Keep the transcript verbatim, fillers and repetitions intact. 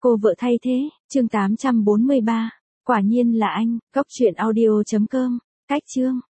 Cô vợ thay thế, chương tám trăm bốn mươi ba. Quả nhiên là anh, cốc truyện audio chấm com. Cách chương.